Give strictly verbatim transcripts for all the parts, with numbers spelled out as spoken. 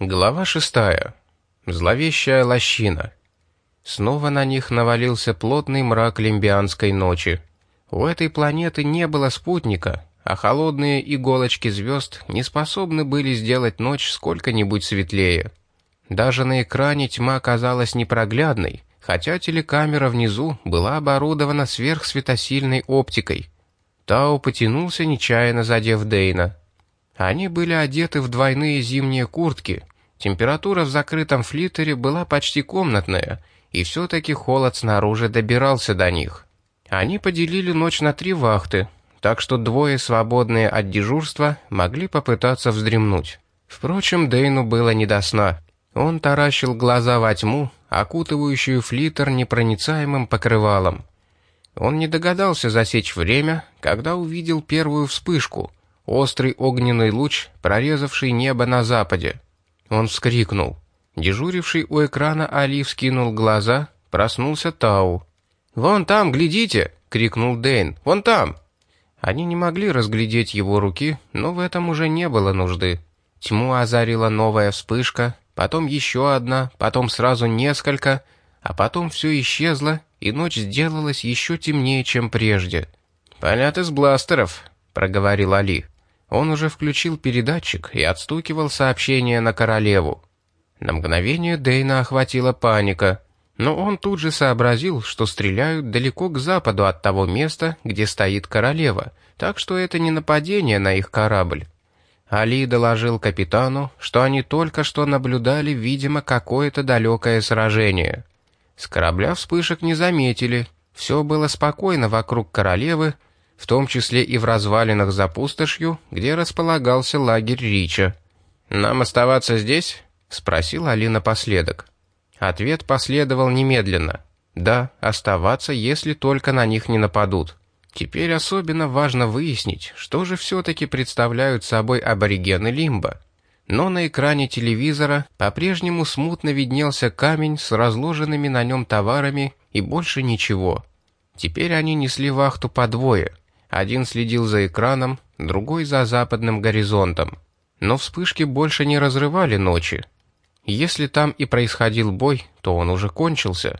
Глава шестая. Зловещая лощина. Снова на них навалился плотный мрак лимбианской ночи. У этой планеты не было спутника, а холодные иголочки звезд не способны были сделать ночь сколько-нибудь светлее. Даже на экране тьма казалась непроглядной, хотя телекамера внизу была оборудована сверхсветосильной оптикой. Тау потянулся, нечаянно задев Дейна. Они были одеты в двойные зимние куртки. Температура в закрытом флиттере была почти комнатная, и все-таки холод снаружи добирался до них. Они поделили ночь на три вахты, так что двое, свободные от дежурства, могли попытаться вздремнуть. Впрочем, Дейну было не до сна. Он таращил глаза во тьму, окутывающую флиттер непроницаемым покрывалом. Он не догадался засечь время, когда увидел первую вспышку — острый огненный луч, прорезавший небо на западе. Он вскрикнул. Дежуривший у экрана Али вскинул глаза, проснулся Тау. «Вон там, глядите!» — крикнул Дейн. «Вон там!» Они не могли разглядеть его руки, но в этом уже не было нужды. Тьму озарила новая вспышка, потом еще одна, потом сразу несколько, а потом все исчезло, и ночь сделалась еще темнее, чем прежде. «Палят из бластеров», — проговорил Али. Он уже включил передатчик и отстукивал сообщение на королеву. На мгновение Дейна охватила паника, но он тут же сообразил, что стреляют далеко к западу от того места, где стоит королева, так что это не нападение на их корабль. Али доложил капитану, что они только что наблюдали, видимо, какое-то далекое сражение. С корабля вспышек не заметили, все было спокойно вокруг королевы, в том числе и в развалинах за пустошью, где располагался лагерь Рича. «Нам оставаться здесь?» — спросил Али напоследок. Ответ последовал немедленно. «Да, оставаться, если только на них не нападут». Теперь особенно важно выяснить, что же все-таки представляют собой аборигены Лимба. Но на экране телевизора по-прежнему смутно виднелся камень с разложенными на нем товарами и больше ничего. Теперь они несли вахту по двое. Один следил за экраном, другой за западным горизонтом. Но вспышки больше не разрывали ночи. Если там и происходил бой, то он уже кончился.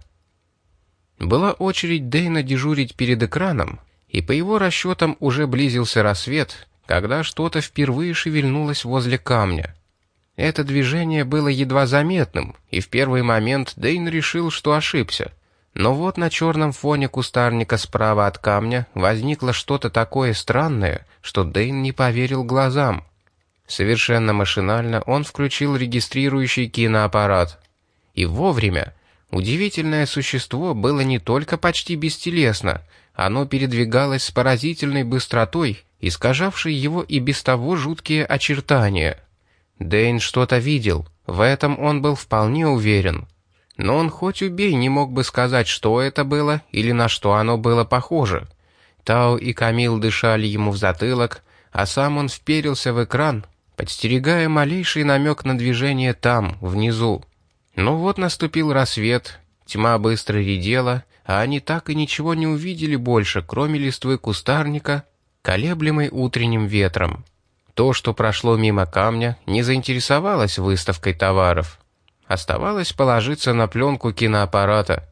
Была очередь Дейна дежурить перед экраном, и по его расчетам уже близился рассвет, когда что-то впервые шевельнулось возле камня. Это движение было едва заметным, и в первый момент Дейн решил, что ошибся. Но вот на черном фоне кустарника справа от камня возникло что-то такое странное, что Дейн не поверил глазам. Совершенно машинально он включил регистрирующий киноаппарат. И вовремя. Удивительное существо было не только почти бестелесно, оно передвигалось с поразительной быстротой, искажавшей его и без того жуткие очертания. Дейн что-то видел, в этом он был вполне уверен. Но он хоть убей не мог бы сказать, что это было или на что оно было похоже. Тау и Камил дышали ему в затылок, а сам он вперился в экран, подстерегая малейший намек на движение там, внизу. Но вот наступил рассвет, тьма быстро редела, а они так и ничего не увидели больше, кроме листвы кустарника, колеблемой утренним ветром. То, что прошло мимо камня, не заинтересовалось выставкой товаров. Оставалось положиться на пленку киноаппарата.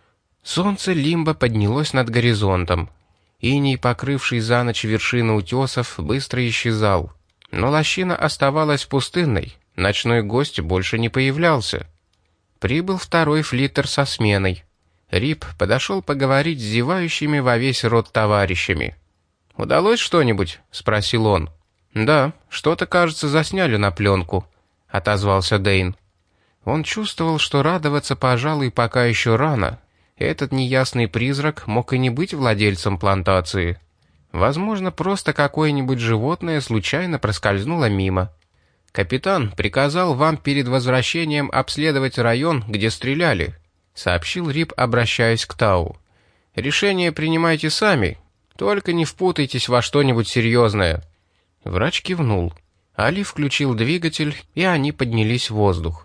Солнце Лимба поднялось над горизонтом. Иней, покрывший за ночь вершины утесов, быстро исчезал. Но лощина оставалась пустынной, ночной гость больше не появлялся. Прибыл второй флиттер со сменой. Рип подошел поговорить с зевающими во весь рот товарищами. «Удалось что-нибудь?» — спросил он. «Да, что-то, кажется, засняли на пленку», — отозвался Дейн. Он чувствовал, что радоваться, пожалуй, пока еще рано. Этот неясный призрак мог и не быть владельцем плантации. Возможно, просто какое-нибудь животное случайно проскользнуло мимо. «Капитан приказал вам перед возвращением обследовать район, где стреляли», — сообщил Рип, обращаясь к Тау. «Решение принимайте сами, только не впутайтесь во что-нибудь серьезное». Врач кивнул. Али включил двигатель, и они поднялись в воздух.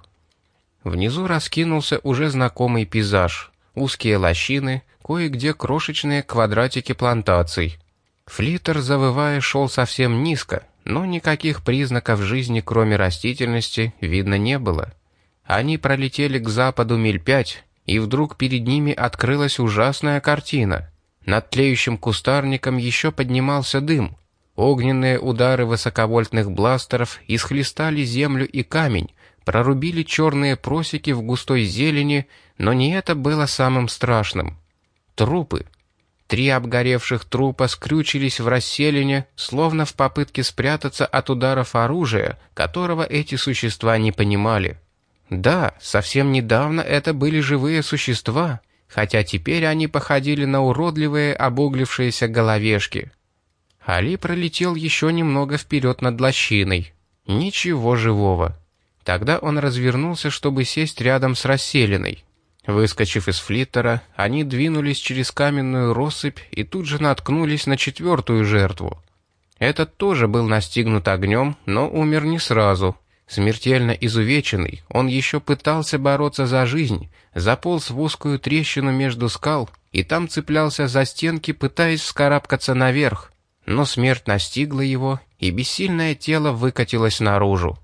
Внизу раскинулся уже знакомый пейзаж. Узкие лощины, кое-где крошечные квадратики плантаций. Флиттер, завывая, шел совсем низко, но никаких признаков жизни, кроме растительности, видно не было. Они пролетели к западу миль пять, и вдруг перед ними открылась ужасная картина. Над тлеющим кустарником еще поднимался дым. Огненные удары высоковольтных бластеров исхлестали землю и камень, прорубили черные просеки в густой зелени, но не это было самым страшным. Трупы. Три обгоревших трупа скрючились в расселине, словно в попытке спрятаться от ударов оружия, которого эти существа не понимали. Да, совсем недавно это были живые существа, хотя теперь они походили на уродливые обуглившиеся головешки. Али пролетел еще немного вперед над лощиной. Ничего живого. Тогда он развернулся, чтобы сесть рядом с расселиной. Выскочив из флиттера, они двинулись через каменную россыпь и тут же наткнулись на четвертую жертву. Этот тоже был настигнут огнем, но умер не сразу. Смертельно изувеченный, он еще пытался бороться за жизнь, заполз в узкую трещину между скал и там цеплялся за стенки, пытаясь вскарабкаться наверх. Но смерть настигла его, и бессильное тело выкатилось наружу.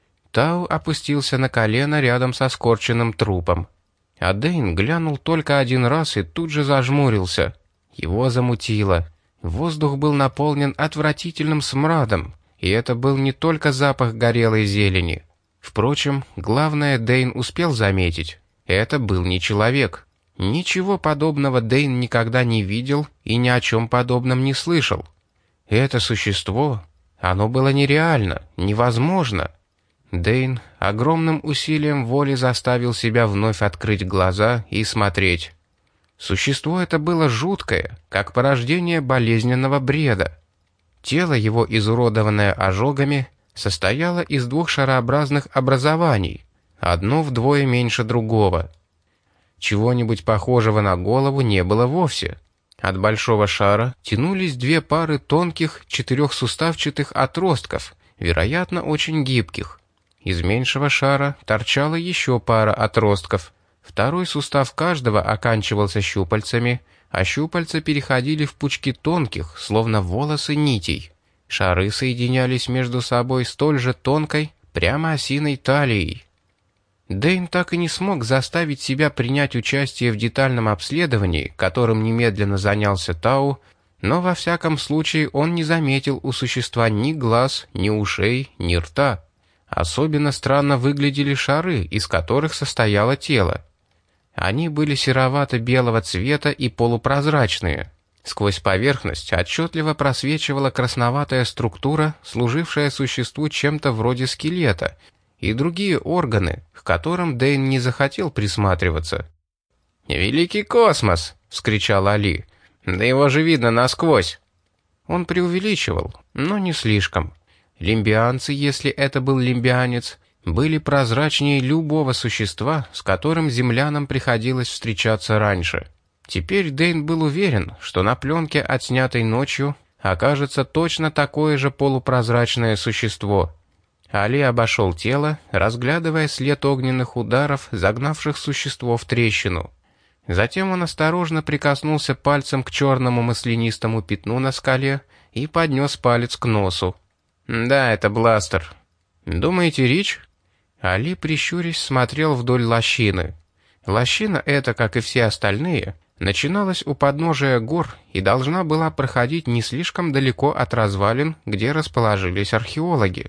Тау опустился на колено рядом со скорченным трупом. А Дэйн глянул только один раз и тут же зажмурился. Его замутило. Воздух был наполнен отвратительным смрадом, и это был не только запах горелой зелени. Впрочем, главное Дэйн успел заметить. Это был не человек. Ничего подобного Дэйн никогда не видел и ни о чем подобном не слышал. Это существо, оно было нереально, невозможно. Дэйн огромным усилием воли заставил себя вновь открыть глаза и смотреть. Существо это было жуткое, как порождение болезненного бреда. Тело его, изуродованное ожогами, состояло из двух шарообразных образований, одно вдвое меньше другого. Чего-нибудь похожего на голову не было вовсе. От большого шара тянулись две пары тонких четырехсуставчатых отростков, вероятно, очень гибких. Из меньшего шара торчала еще пара отростков. Второй сустав каждого оканчивался щупальцами, а щупальца переходили в пучки тонких, словно волосы нитей. Шары соединялись между собой столь же тонкой, прямо осиной талией. Дэйн так и не смог заставить себя принять участие в детальном обследовании, которым немедленно занялся Тау, но во всяком случае он не заметил у существа ни глаз, ни ушей, ни рта. Особенно странно выглядели шары, из которых состояло тело. Они были серовато-белого цвета и полупрозрачные. Сквозь поверхность отчетливо просвечивала красноватая структура, служившая существу чем-то вроде скелета, и другие органы, к которым Дэйн не захотел присматриваться. «Великий космос!» — вскричал Али. «Да его же видно насквозь!» Он преувеличивал, но не слишком. Лимбианцы, если это был лимбианец, были прозрачнее любого существа, с которым землянам приходилось встречаться раньше. Теперь Дэйн был уверен, что на пленке, отснятой ночью, окажется точно такое же полупрозрачное существо. Али обошел тело, разглядывая след огненных ударов, загнавших существо в трещину. Затем он осторожно прикоснулся пальцем к черному маслянистому пятну на скале и поднес палец к носу. «Да, это бластер». «Думаете, Рич?» Али, прищурясь, смотрел вдоль лощины. Лощина эта, как и все остальные, начиналась у подножия гор и должна была проходить не слишком далеко от развалин, где расположились археологи.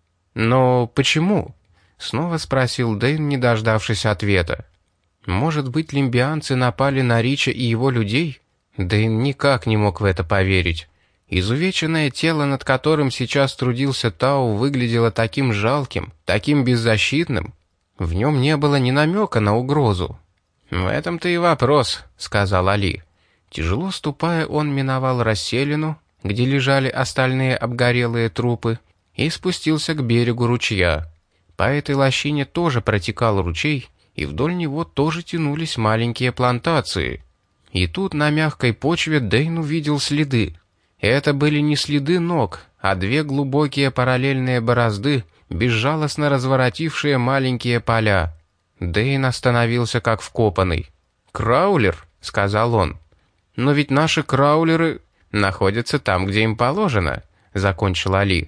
«Но почему?» — снова спросил Дэйн, не дождавшись ответа. «Может быть, лимбианцы напали на Рича и его людей?» Дэйн никак не мог в это поверить. Изувеченное тело, над которым сейчас трудился Тау, выглядело таким жалким, таким беззащитным. В нем не было ни намека на угрозу. «В этом-то и вопрос», — сказал Али. Тяжело ступая, он миновал расселину, где лежали остальные обгорелые трупы, и спустился к берегу ручья. По этой лощине тоже протекал ручей, и вдоль него тоже тянулись маленькие плантации. И тут на мягкой почве Дэйн увидел следы. Это были не следы ног, а две глубокие параллельные борозды, безжалостно разворотившие маленькие поля. Дэйн остановился как вкопанный. «Краулер», — сказал он. «Но ведь наши краулеры находятся там, где им положено», — закончил Али.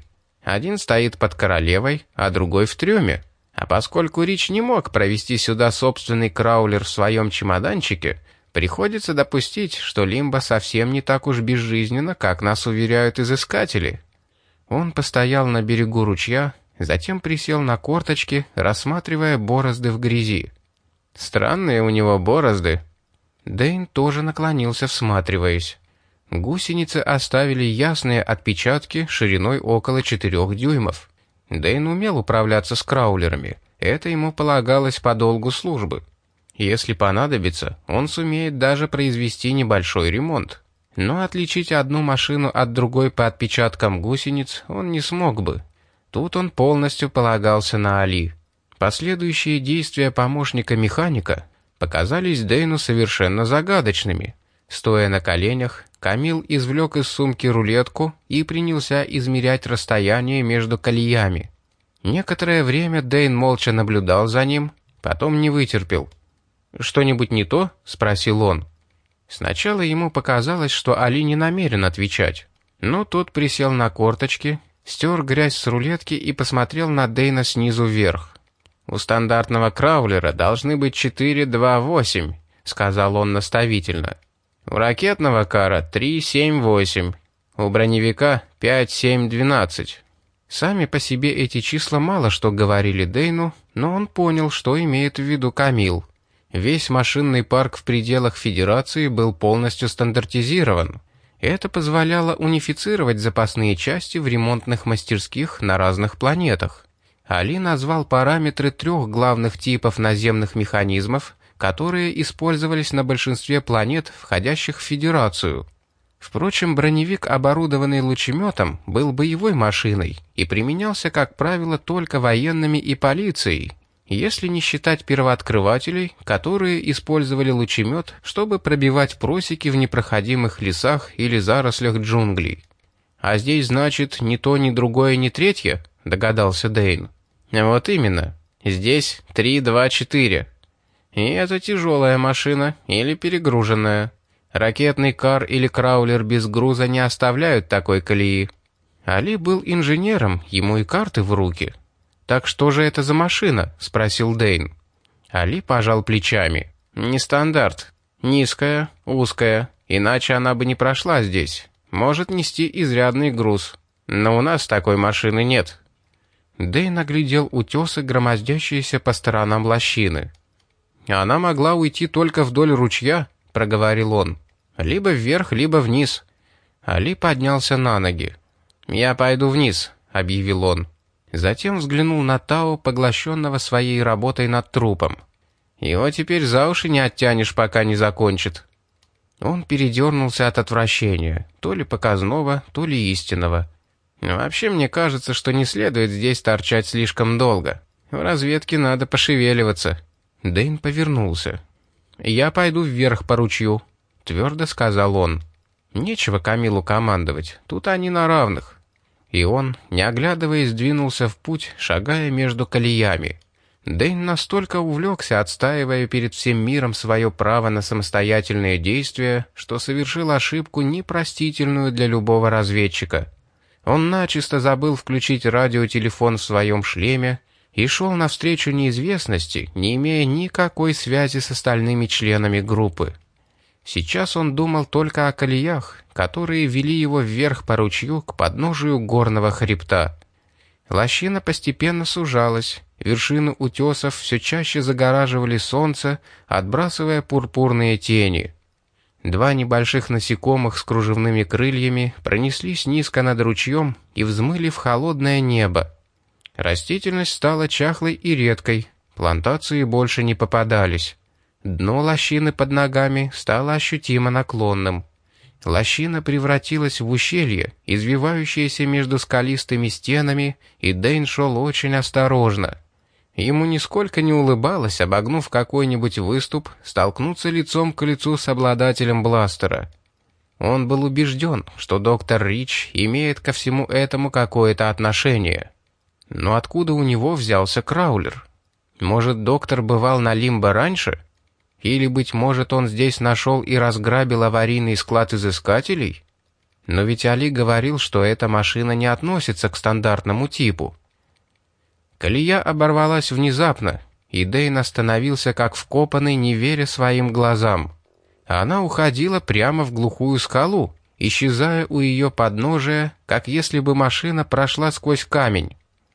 Один стоит под Королевой, а другой в трюме. А поскольку Рич не мог провести сюда собственный краулер в своем чемоданчике, приходится допустить, что Лимбо совсем не так уж безжизненно, как нас уверяют изыскатели. Он постоял на берегу ручья, затем присел на корточки, рассматривая борозды в грязи. Странные у него борозды. Дэйн тоже наклонился, всматриваясь. Гусеницы оставили ясные отпечатки шириной около четырех дюймов. Дэйн умел управляться с краулерами. Это ему полагалось по долгу службы. Если понадобится, он сумеет даже произвести небольшой ремонт. Но отличить одну машину от другой по отпечаткам гусениц он не смог бы. Тут он полностью полагался на Али. Последующие действия помощника механика показались Дэйну совершенно загадочными. Стоя на коленях, Камил извлек из сумки рулетку и принялся измерять расстояние между колеями. Некоторое время Дэйн молча наблюдал за ним, потом не вытерпел. «Что-нибудь не то?» — спросил он. Сначала ему показалось, что Али не намерен отвечать. Но тот присел на корточки, стер грязь с рулетки и посмотрел на Дэйна снизу вверх. «У стандартного краулера должны быть четыре, два, восемь», — сказал он наставительно. «У ракетного кара три, семь, восемь. У броневика пять, семь, двенадцать». Сами по себе эти числа мало что говорили Дэйну, но он понял, что имеет в виду Камил. Весь машинный парк в пределах Федерации был полностью стандартизирован. Это позволяло унифицировать запасные части в ремонтных мастерских на разных планетах. Али назвал параметры трех главных типов наземных механизмов, которые использовались на большинстве планет, входящих в Федерацию. Впрочем, броневик, оборудованный лучеметом, был боевой машиной и применялся, как правило, только военными и полицией, если не считать первооткрывателей, которые использовали лучемет, чтобы пробивать просеки в непроходимых лесах или зарослях джунглей. «А здесь, значит, ни то, ни другое, ни третье?» — догадался Дэйн. «Вот именно. Здесь три, два, четыре. И это тяжелая машина или перегруженная. Ракетный кар или краулер без груза не оставляют такой колеи». Али был инженером, ему и карты в руки. «Так что же это за машина?» — спросил Дэйн. Али пожал плечами. «Не стандарт. Низкая, узкая, иначе она бы не прошла здесь. Может нести изрядный груз. Но у нас такой машины нет». Дэйн оглядел утесы, громоздящиеся по сторонам лощины. «Она могла уйти только вдоль ручья», — проговорил он. «Либо вверх, либо вниз». Али поднялся на ноги. «Я пойду вниз», — объявил он. Затем взглянул на Тао, поглощенного своей работой над трупом. «Его теперь за уши не оттянешь, пока не закончит». Он передернулся от отвращения, то ли показного, то ли истинного. «Вообще, мне кажется, что не следует здесь торчать слишком долго. В разведке надо пошевеливаться». Дэйн повернулся. «Я пойду вверх по ручью», — твердо сказал он. «Нечего Камилу командовать, тут они на равных». И он, не оглядываясь, двинулся в путь, шагая между колеями. Дэйн настолько увлекся, отстаивая перед всем миром свое право на самостоятельные действия, что совершил ошибку, непростительную для любого разведчика. Он начисто забыл включить радиотелефон в своем шлеме и шел навстречу неизвестности, не имея никакой связи с остальными членами группы. Сейчас он думал только о колеях, которые вели его вверх по ручью к подножию горного хребта. Лощина постепенно сужалась, вершины утесов все чаще загораживали солнце, отбрасывая пурпурные тени. Два небольших насекомых с кружевными крыльями пронеслись низко над ручьем и взмыли в холодное небо. Растительность стала чахлой и редкой, плантации больше не попадались. Дно лощины под ногами стало ощутимо наклонным. Лощина превратилась в ущелье, извивающееся между скалистыми стенами, и Дэйн шел очень осторожно. Ему нисколько не улыбалось, обогнув какой-нибудь выступ, столкнуться лицом к лицу с обладателем бластера. Он был убежден, что доктор Рич имеет ко всему этому какое-то отношение. Но откуда у него взялся краулер? Может, доктор бывал на Лимбо раньше? Или, быть может, он здесь нашел и разграбил аварийный склад изыскателей? Но ведь Али говорил, что эта машина не относится к стандартному типу. Колея оборвалась внезапно, и Дэйн остановился как вкопанный, не веря своим глазам. Она уходила прямо в глухую скалу, исчезая у ее подножия, как если бы машина прошла сквозь камень.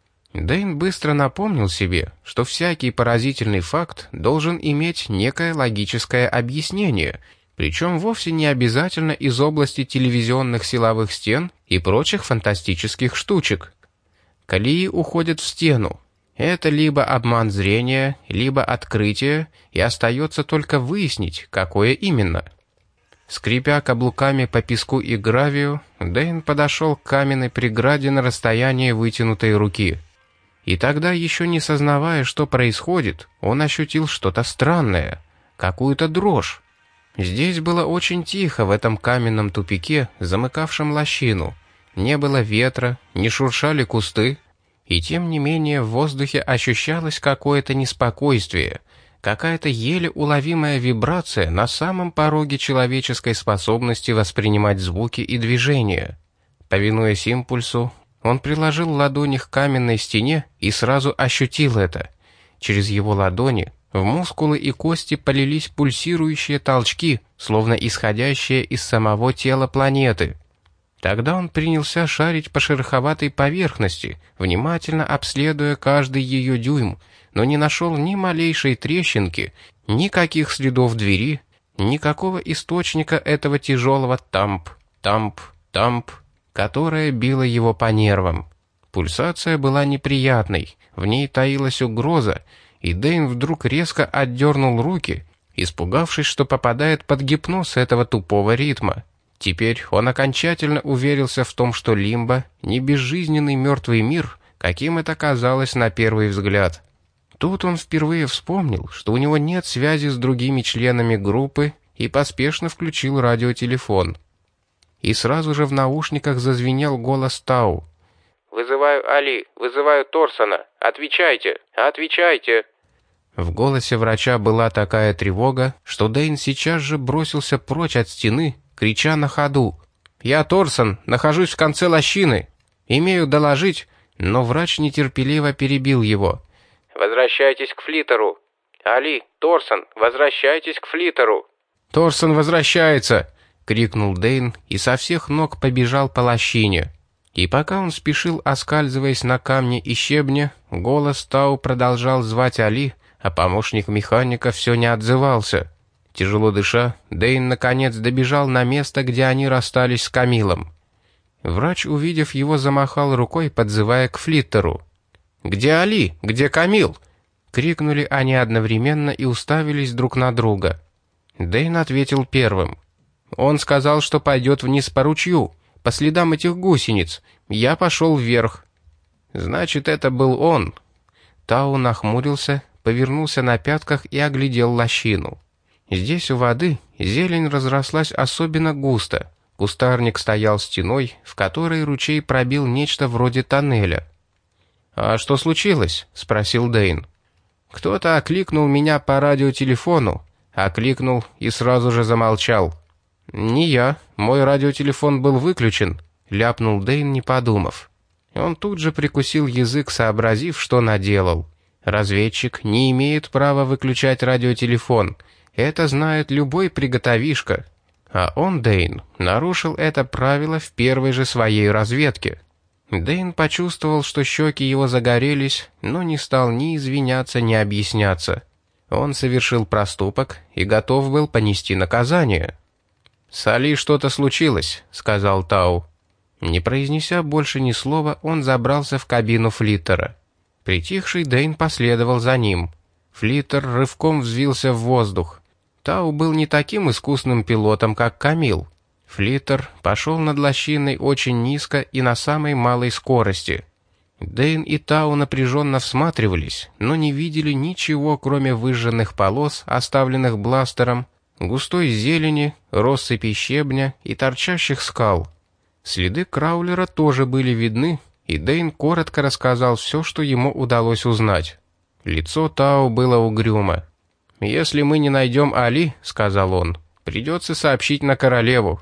Дэйн быстро напомнил себе, что всякий поразительный факт должен иметь некое логическое объяснение, причем вовсе не обязательно из области телевизионных силовых стен и прочих фантастических штучек. Колеи уходят в стену. Это либо обман зрения, либо открытие, и остается только выяснить, какое именно. Скрипя каблуками по песку и гравию, Дэйн подошел к каменной преграде на расстоянии вытянутой руки. И тогда, еще не сознавая, что происходит, он ощутил что-то странное, какую-то дрожь. Здесь было очень тихо в этом каменном тупике, замыкавшем лощину. Не было ветра, не шуршали кусты, и тем не менее в воздухе ощущалось какое-то неспокойствие, какая-то еле уловимая вибрация на самом пороге человеческой способности воспринимать звуки и движения. Повинуясь импульсу, он приложил ладони к каменной стене и сразу ощутил это. Через его ладони в мускулы и кости полились пульсирующие толчки, словно исходящие из самого тела планеты. Тогда он принялся шарить по шероховатой поверхности, внимательно обследуя каждый ее дюйм, но не нашел ни малейшей трещинки, никаких следов двери, никакого источника этого тяжелого тамп, тамп, тамп, которое било его по нервам. Пульсация была неприятной, в ней таилась угроза, и Дэйн вдруг резко отдернул руки, испугавшись, что попадает под гипноз этого тупого ритма. Теперь он окончательно уверился в том, что Лимбо — не безжизненный мертвый мир, каким это казалось на первый взгляд. Тут он впервые вспомнил, что у него нет связи с другими членами группы, и поспешно включил радиотелефон. И сразу же в наушниках зазвенел голос Тау. «Вызываю Али, вызываю Торсона. Отвечайте, отвечайте!» В голосе врача была такая тревога, что Дэйн сейчас же бросился прочь от стены, крича на ходу: «Я Торсон, нахожусь в конце лощины. Имею доложить», но врач нетерпеливо перебил его. «Возвращайтесь к флиттеру. Али, Торсон, возвращайтесь к флиттеру». «Торсон возвращается!» — крикнул Дэйн и со всех ног побежал по лощине. И пока он спешил, оскальзываясь на камне и щебне, голос Тау продолжал звать Али, а помощник механика все не отзывался. Тяжело дыша, Дэйн наконец добежал на место, где они расстались с Камилом. Врач, увидев его, замахал рукой, подзывая к флиттеру. «Где Али? Где Камил?» — крикнули они одновременно и уставились друг на друга. Дэйн ответил первым. «Он сказал, что пойдет вниз по ручью, по следам этих гусениц. Я пошел вверх». «Значит, это был он». Тау нахмурился, повернулся на пятках и оглядел лощину. Здесь у воды зелень разрослась особенно густо. Кустарник стоял стеной, в которой ручей пробил нечто вроде тоннеля. «А что случилось?» — спросил Дэйн. «Кто-то окликнул меня по радиотелефону. Окликнул и сразу же замолчал». «Не я. Мой радиотелефон был выключен», — ляпнул Дэйн, не подумав. Он тут же прикусил язык, сообразив, что наделал. Разведчик не имеет права выключать радиотелефон. Это знает любой приготовишка. А он, Дэйн, нарушил это правило в первой же своей разведке. Дэйн почувствовал, что щеки его загорелись, но не стал ни извиняться, ни объясняться. Он совершил проступок и готов был понести наказание. «С Али что-то случилось», — сказал Тау. Не произнеся больше ни слова, он забрался в кабину флиттера. Притихший Дэйн последовал за ним. Флиттер рывком взвился в воздух. Тау был не таким искусным пилотом, как Камил. Флиттер пошел над лощиной очень низко и на самой малой скорости. Дэйн и Тау напряженно всматривались, но не видели ничего, кроме выжженных полос, оставленных бластером, густой зелени, россыпи щебня и торчащих скал. Следы краулера тоже были видны, и Дэйн коротко рассказал все, что ему удалось узнать. Лицо Тау было угрюмо. «Если мы не найдем Али, — сказал он, — придется сообщить на королеву».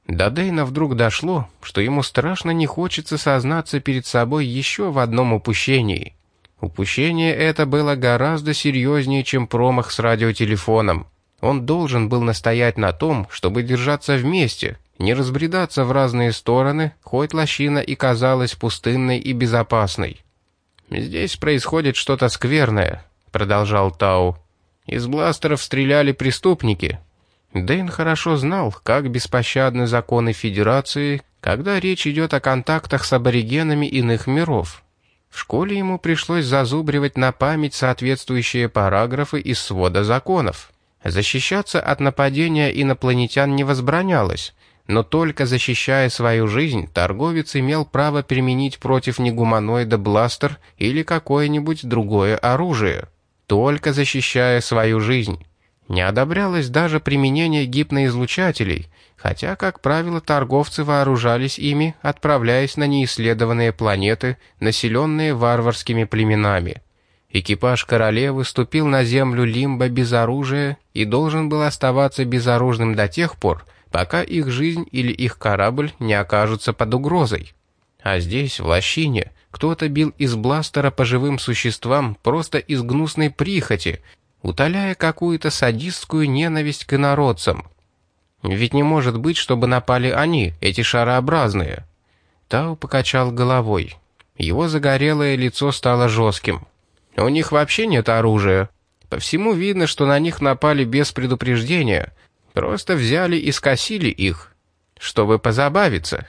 До Дэйна вдруг дошло, что ему страшно не хочется сознаться перед собой еще в одном упущении. Упущение это было гораздо серьезнее, чем промах с радиотелефоном. Он должен был настоять на том, чтобы держаться вместе, не разбредаться в разные стороны, хоть лощина и казалась пустынной и безопасной. «Здесь происходит что-то скверное», — продолжал Тау. «Из бластеров стреляли преступники». Дэйн хорошо знал, как беспощадны законы Федерации, когда речь идет о контактах с аборигенами иных миров. В школе ему пришлось зазубривать на память соответствующие параграфы из свода законов. Защищаться от нападения инопланетян не возбранялось, но только защищая свою жизнь, торговец имел право применить против негуманоида бластер или какое-нибудь другое оружие. Только защищая свою жизнь. Не одобрялось даже применение гипноизлучателей, хотя, как правило, торговцы вооружались ими, отправляясь на неисследованные планеты, населенные варварскими племенами. Экипаж королевы ступил на землю Лимба без оружия и должен был оставаться безоружным до тех пор, пока их жизнь или их корабль не окажутся под угрозой. А здесь, в лощине, кто-то бил из бластера по живым существам просто из гнусной прихоти, утоляя какую-то садистскую ненависть к инородцам. Ведь не может быть, чтобы напали они, эти шарообразные. Тау покачал головой. Его загорелое лицо стало жестким. У них вообще нет оружия. По всему видно, что на них напали без предупреждения. Просто взяли и скосили их, чтобы позабавиться.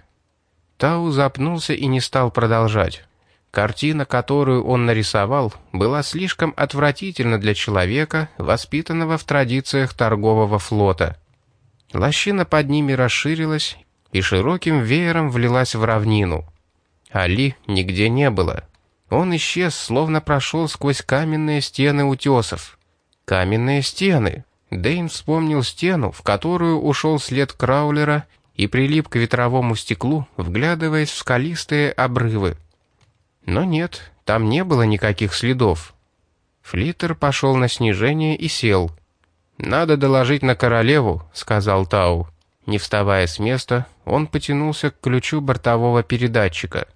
Тау запнулся и не стал продолжать. Картина, которую он нарисовал, была слишком отвратительна для человека, воспитанного в традициях торгового флота. Лощина под ними расширилась и широким веером влилась в равнину. Али нигде не было. Он исчез, словно прошел сквозь каменные стены утесов. Каменные стены! Дэйн вспомнил стену, в которую ушел след краулера, и прилип к ветровому стеклу, вглядываясь в скалистые обрывы. Но нет, там не было никаких следов. Флиттер пошел на снижение и сел. «Надо доложить на королеву», — сказал Тау. Не вставая с места, он потянулся к ключу бортового передатчика.